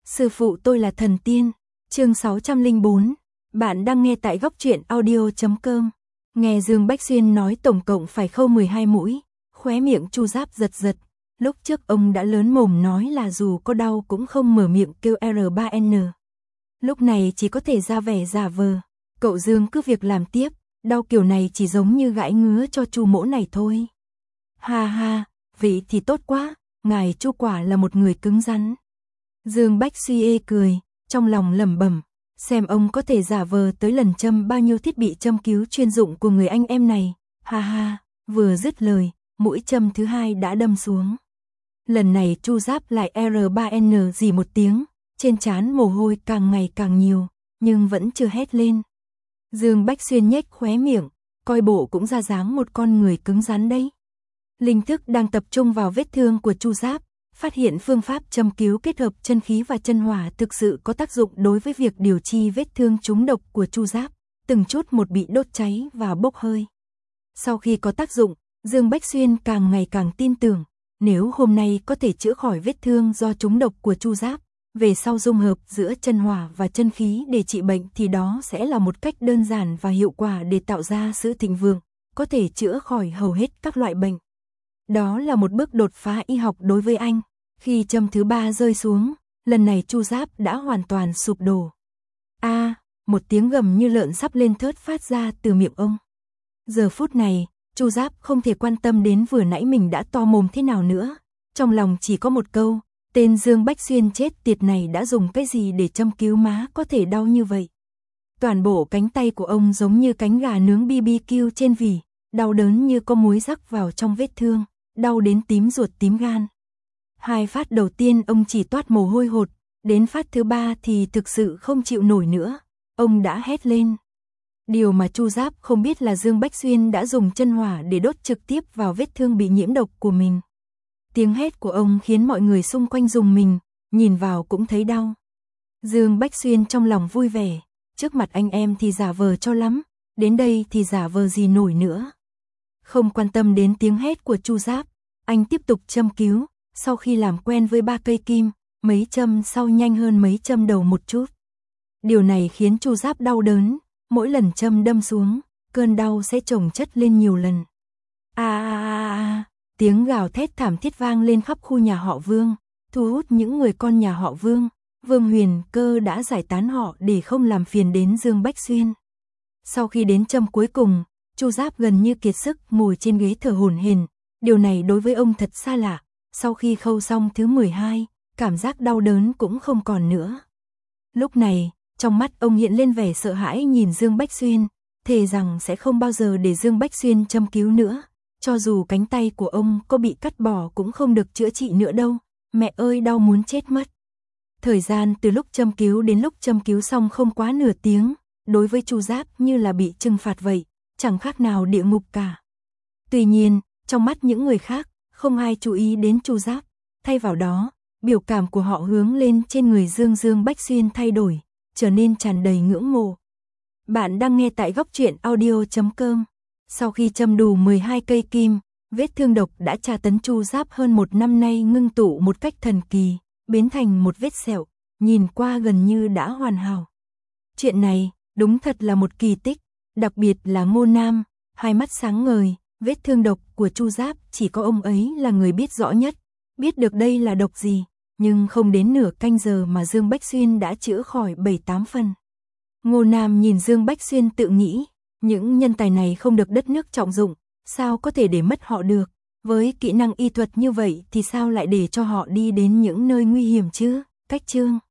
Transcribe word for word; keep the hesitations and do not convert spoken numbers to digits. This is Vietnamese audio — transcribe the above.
Sư phụ tôi là thần tiên. Chương sáu trăm lẻ bốn. Bạn đang nghe tại góc truyện audio chấm com. Nghe Dương Bách Xuyên nói tổng cộng phải khâu mười hai mũi, khóe miệng Chu Giáp giật giật. Lúc trước ông đã lớn mồm nói là dù có đau cũng không mở miệng kêu R ba N. Lúc này chỉ có thể ra vẻ giả vờ. Cậu Dương cứ việc làm tiếp, đau kiểu này chỉ giống như gãi ngứa cho Chu mỗ này thôi. Ha ha, vậy thì tốt quá, ngài Chu quả là một người cứng rắn. Dương Bách Suy ê cười, trong lòng lẩm bẩm, xem ông có thể giả vờ tới lần châm bao nhiêu thiết bị châm cứu chuyên dụng của người anh em này. Ha ha, vừa dứt lời, mũi châm thứ hai đã đâm xuống. Lần này Chu Giáp lại R ba N gì một tiếng, trên trán mồ hôi càng ngày càng nhiều, nhưng vẫn chưa hét lên. Dương Bách Xuyên nhếch khóe miệng, coi bộ cũng ra dáng một con người cứng rắn đấy. Linh thức đang tập trung vào vết thương của Chu Giáp, phát hiện phương pháp châm cứu kết hợp chân khí và chân hỏa thực sự có tác dụng đối với việc điều trị vết thương trúng độc của Chu Giáp, từng chút một bị đốt cháy và bốc hơi. Sau khi có tác dụng, Dương Bách Xuyên càng ngày càng tin tưởng, nếu hôm nay có thể chữa khỏi vết thương do trúng độc của Chu Giáp, về sau dung hợp giữa chân hỏa và chân khí để trị bệnh thì đó sẽ là một cách đơn giản và hiệu quả để tạo ra sự thịnh vượng, có thể chữa khỏi hầu hết các loại bệnh. Đó là một bước đột phá y học đối với anh. Khi châm thứ ba rơi xuống, lần này Chu Giáp đã hoàn toàn sụp đổ. A, à, một tiếng gầm như lợn sắp lên thớt phát ra từ miệng ông. Giờ phút này, Chu Giáp không thể quan tâm đến vừa nãy mình đã to mồm thế nào nữa. Trong lòng chỉ có một câu, tên Dương Bách Xuyên chết tiệt này đã dùng cái gì để châm cứu má có thể đau như vậy. Toàn bộ cánh tay của ông giống như cánh gà nướng B B Q trên vỉ, đau đớn như có muối rắc vào trong vết thương, đau đến tím ruột tím gan. Hai phát đầu tiên ông chỉ toát mồ hôi hột, đến phát thứ ba thì thực sự không chịu nổi nữa, ông đã hét lên. Điều mà Chu Giáp không biết là Dương Bách Xuyên đã dùng chân hỏa để đốt trực tiếp vào vết thương bị nhiễm độc của mình. Tiếng hét của ông khiến mọi người xung quanh rùng mình, nhìn vào cũng thấy đau. Dương Bách Xuyên trong lòng vui vẻ, trước mặt anh em thì giả vờ cho lắm, đến đây thì giả vờ gì nổi nữa. Không quan tâm đến tiếng hét của Chu Giáp, anh tiếp tục châm cứu, sau khi làm quen với ba cây kim, mấy châm sau nhanh hơn mấy châm đầu một chút. Điều này khiến Chu Giáp đau đớn, mỗi lần châm đâm xuống, cơn đau sẽ chồng chất lên nhiều lần. A a a a, tiếng gào thét thảm thiết vang lên khắp khu nhà họ Vương, thu hút những người con nhà họ Vương. Vương Huyền Cơ đã giải tán họ để không làm phiền đến Dương Bách Xuyên. Sau khi đến châm cuối cùng, Chu Giáp gần như kiệt sức ngồi trên ghế thở hổn hển. Điều này đối với ông thật xa lạ. Sau khi khâu xong thứ mười hai, cảm giác đau đớn cũng không còn nữa. Lúc này, trong mắt ông hiện lên vẻ sợ hãi nhìn Dương Bách Xuyên, thề rằng sẽ không bao giờ để Dương Bách Xuyên châm cứu nữa. Cho dù cánh tay của ông có bị cắt bỏ cũng không được chữa trị nữa đâu. Mẹ ơi, đau muốn chết mất. Thời gian từ lúc châm cứu đến lúc châm cứu xong không quá nửa tiếng, đối với Chu Giáp như là bị trừng phạt vậy, chẳng khác nào địa ngục cả. Tuy nhiên, trong mắt những người khác, không ai chú ý đến Chu Giáp, thay vào đó, biểu cảm của họ hướng lên trên người Dương Dương Bách Xuyên thay đổi, trở nên tràn đầy ngưỡng mộ. Bạn đang nghe tại góc truyện audio chấm com. Sau khi châm đủ mười hai cây kim, vết thương độc đã tra tấn Chu Giáp hơn một năm nay ngưng tụ một cách thần kỳ, biến thành một vết sẹo, nhìn qua gần như đã hoàn hảo. Chuyện này, đúng thật là một kỳ tích, đặc biệt là Ngô Nam, hai mắt sáng ngời, vết thương độc của Chu Giáp chỉ có ông ấy là người biết rõ nhất, biết được đây là độc gì, nhưng không đến nửa canh giờ mà Dương Bách Xuyên đã chữa khỏi bảy tám phần. Ngô Nam nhìn Dương Bách Xuyên tự nghĩ, những nhân tài này không được đất nước trọng dụng, sao có thể để mất họ được, với kỹ năng y thuật như vậy thì sao lại để cho họ đi đến những nơi nguy hiểm chứ. Cách chương